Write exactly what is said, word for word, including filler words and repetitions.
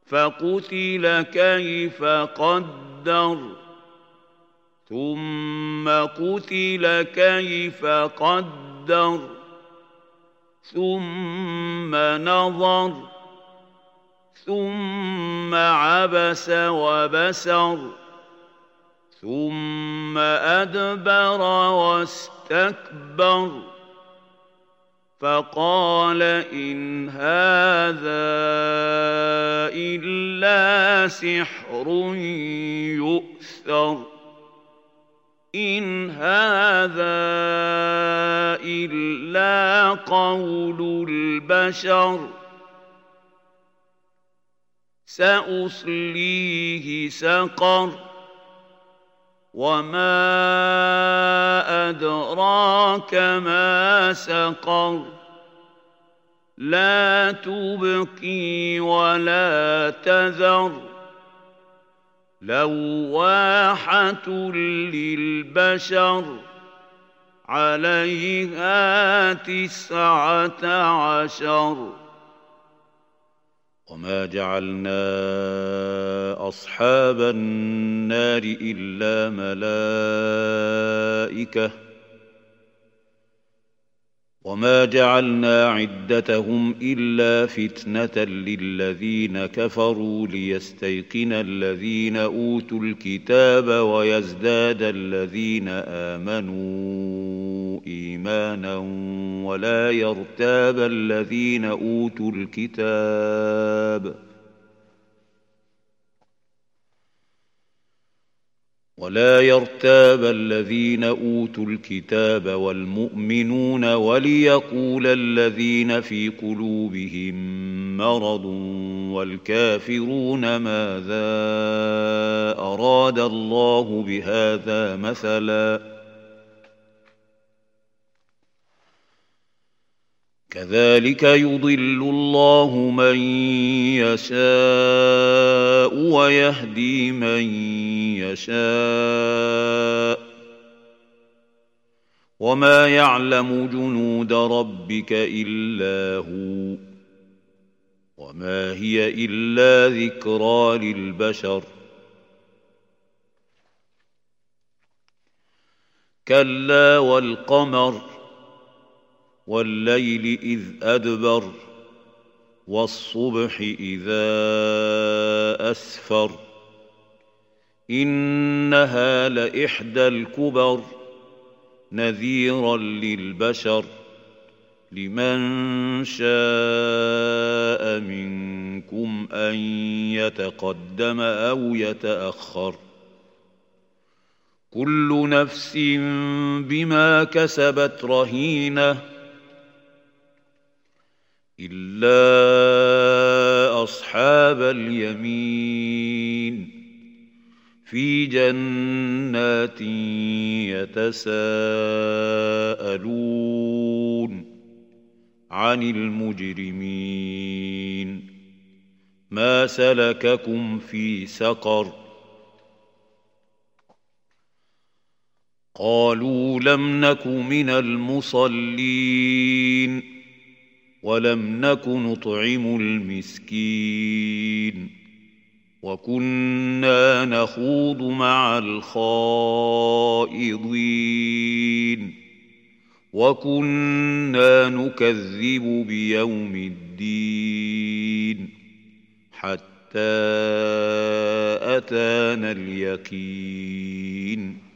فقتل كيف قدر ثم قتل كيف قدر ثم نظر ثم عبس وبسر ثم أدبر واستكبر فقال إن هذا إلا سحر يؤثر إن هذا إلا قول البشر سأصليه سقر وما أدراك ما سقر لا تبقي ولا تذر لواحة للبشر عليها تسعة عشر وما جعلنا أصحاب النار إلا ملائكة وما جعلنا عدتهم إلا فتنة للذين كفروا ليستيقن الذين أوتوا الكتاب ويزداد الذين آمنوا إيمانا ولا يرتاب الذين أوتوا الكتاب ولا يرتاب الذين أوتوا الكتاب والمؤمنون وليقول الذين في قلوبهم مرض والكافرون ماذا أراد الله بهذا مثلا كذلك يضل الله من يشاء ويهدي من يشاء وما يعلم جنود ربك إلا هو وما هي إلا ذكرى للبشر كلا والقمر والليل إذ أدبر والصبح إذا أسفر إنها لإحدى الكبر نذيرا للبشر لمن شاء منكم أن يتقدم أو يتأخر كل نفس بما كسبت رهينة إلا أصحاب اليمين في جنات يتساءلون عن المجرمين ما سلككم في سقر قالوا لم نك من المصلين ولم نك نطعم المسكين وكنا نخوض مع الخائضين وكنا نكذب بيوم الدين حتى أتانا اليقين